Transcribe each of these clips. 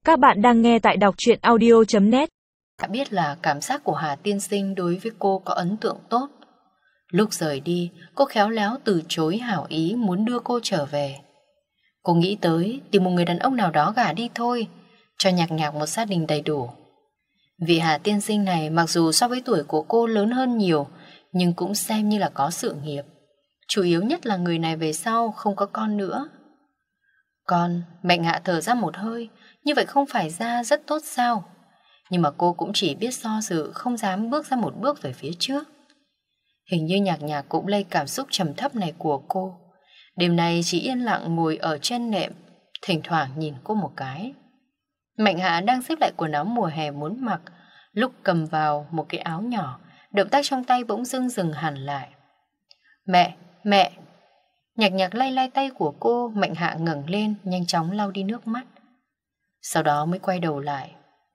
Các bạn đang nghe tại đọc truyện audio.net. Đã biết là cảm giác của Hà tiên sinh đối với cô có ấn tượng tốt. Lúc rời đi, cô khéo léo từ chối hảo ý muốn đưa cô trở về. Cô nghĩ tới tìm một người đàn ông nào đó gả đi thôi, cho Nhạc Nhạc một gia đình đầy đủ. Vị Hà tiên sinh này mặc dù so với tuổi của cô lớn hơn nhiều, nhưng cũng xem như là có sự nghiệp. Chủ yếu nhất là người này về sau không có con nữa. Con, Mạnh Hạ thở ra một hơi, như vậy không phải ra rất tốt sao? Nhưng mà cô cũng chỉ biết do dự, không dám bước ra một bước về phía trước. Hình như Nhạc Nhạc cũng lây cảm xúc trầm thấp này của cô. Đêm nay chỉ yên lặng ngồi ở trên nệm, thỉnh thoảng nhìn cô một cái. Mạnh Hạ đang xếp lại quần áo mùa hè muốn mặc, lúc cầm vào một cái áo nhỏ, động tác trong tay bỗng dưng dừng hẳn lại. Mẹ! Nhạc Nhạc lay lay tay của cô. Mạnh Hạ ngẩng lên, nhanh chóng lau đi nước mắt. Sau đó mới quay đầu lại.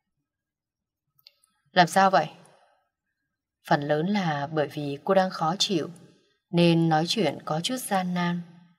Làm sao vậy? Phần lớn là bởi vì cô đang khó chịu, nên nói chuyện có chút gian nan.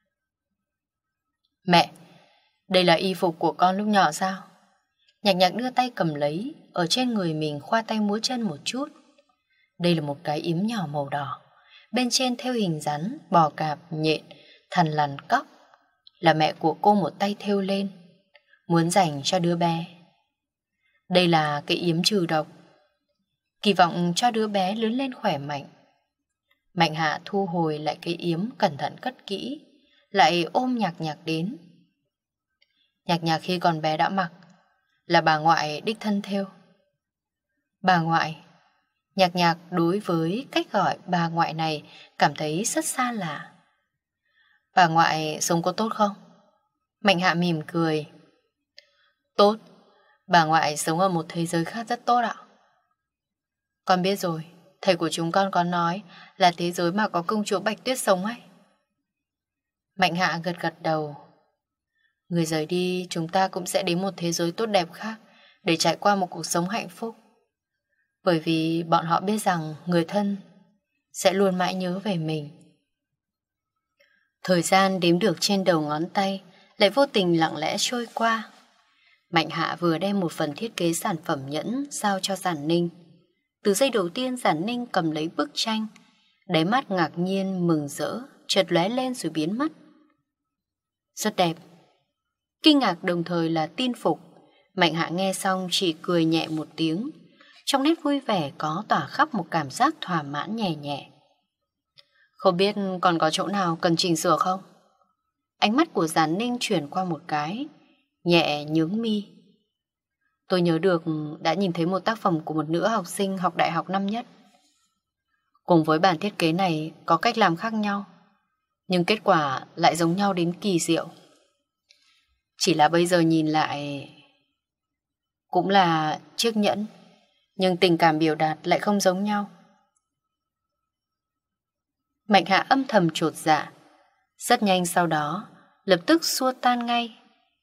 Mẹ, đây là y phục của con lúc nhỏ sao? Nhạc Nhạc đưa tay cầm lấy, ở trên người mình khoa tay múa chân một chút. Đây là một cái yếm nhỏ màu đỏ, bên trên thêu hình rắn, bò cạp, nhện, thằn lằn cóc. Là mẹ của cô một tay thêu lên, muốn dành cho đứa bé. Đây là cái yếm trừ độc, kỳ vọng cho đứa bé lớn lên khỏe mạnh. Mạnh Hạ thu hồi lại cái yếm, cẩn thận cất kỹ, lại ôm Nhạc Nhạc đến. Nhạc Nhạc khi còn bé đã mặc, là bà ngoại đích thân thêu. Bà ngoại? Nhạc Nhạc đối với cách gọi bà ngoại này cảm thấy rất xa lạ. Bà ngoại sống có tốt không? Mạnh Hạ mỉm cười. Tốt, bà ngoại sống ở một thế giới khác rất tốt ạ. Con biết rồi, thầy của chúng con có nói là thế giới mà có công chúa Bạch Tuyết sống ấy. Mạnh Hạ gật gật đầu. Người rời đi, chúng ta cũng sẽ đến một thế giới tốt đẹp khác để trải qua một cuộc sống hạnh phúc. Bởi vì bọn họ biết rằng người thân sẽ luôn mãi nhớ về mình. Thời gian đếm được trên đầu ngón tay lại vô tình lặng lẽ trôi qua. Mạnh Hạ vừa đem một phần thiết kế sản phẩm nhẫn giao cho Giản Ninh. Từ giây đầu tiên Giản Ninh cầm lấy bức tranh, đáy mắt ngạc nhiên mừng rỡ chợt lóe lên rồi biến mất. Rất đẹp. Kinh ngạc đồng thời là tin phục. Mạnh Hạ nghe xong chỉ cười nhẹ một tiếng, trong nét vui vẻ có tỏa khắp một cảm giác thỏa mãn nhẹ nhẹ. Không biết còn có chỗ nào cần chỉnh sửa không? Ánh mắt của Giản Ninh chuyển qua một cái, nhẹ nhướng mi. Tôi nhớ được đã nhìn thấy một tác phẩm của một nữ học sinh học đại học năm nhất. Cùng với bản thiết kế này có cách làm khác nhau, nhưng kết quả lại giống nhau đến kỳ diệu. Chỉ là bây giờ nhìn lại cũng là chiếc nhẫn, nhưng tình cảm biểu đạt lại không giống nhau. Mạnh Hạ âm thầm chột dạ, rất nhanh sau đó lập tức xua tan ngay.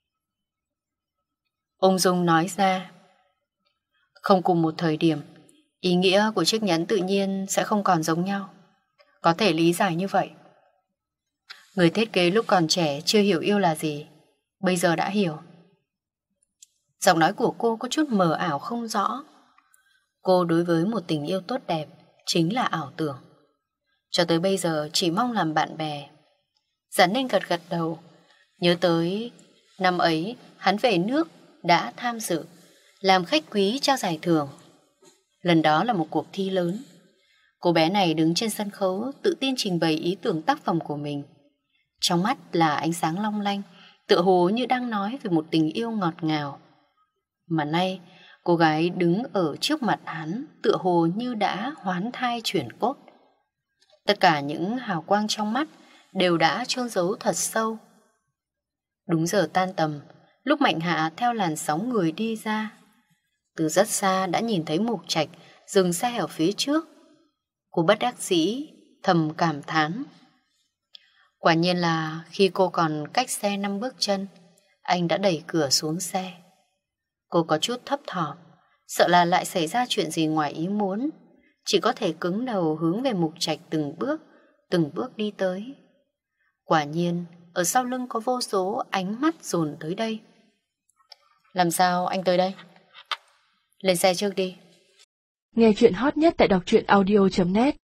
Ung dung nói ra, không cùng một thời điểm, ý nghĩa của chiếc nhẫn tự nhiên sẽ không còn giống nhau. Có thể lý giải như vậy. Người thiết kế lúc còn trẻ chưa hiểu yêu là gì, bây giờ đã hiểu. Giọng nói của cô có chút mờ ảo không rõ. Cô đối với một tình yêu tốt đẹp chính là ảo tưởng. Cho tới bây giờ chỉ mong làm bạn bè. Giản Ninh gật gật đầu, nhớ tới năm ấy hắn về nước đã tham dự làm khách quý trao giải thưởng. Lần đó là một cuộc thi lớn. Cô bé này đứng trên sân khấu tự tin trình bày ý tưởng tác phẩm của mình. Trong mắt là ánh sáng long lanh, tựa hồ như đang nói về một tình yêu ngọt ngào. Mà nay cô gái đứng ở trước mặt hắn tựa hồ như đã hoán thai chuyển cốt. Tất cả những hào quang trong mắt đều đã chôn giấu thật sâu. Đúng giờ tan tầm, lúc Mạnh Hạ theo làn sóng người đi ra, từ rất xa đã nhìn thấy Mục Trạch dừng xe ở phía trước. Cô bất đắc dĩ thầm cảm thán. Quả nhiên là khi cô còn cách xe 5 bước chân, anh đã đẩy cửa xuống xe. Cô có chút thấp thỏm, sợ là lại xảy ra chuyện gì ngoài ý muốn, chỉ có thể cứng đầu hướng về Mục Trạch từng bước đi tới. Quả nhiên, ở sau lưng có vô số ánh mắt dồn tới đây. Làm sao anh tới đây? Lên xe trước đi. Nghe chuyện hot nhất tại đọc truyện audio.net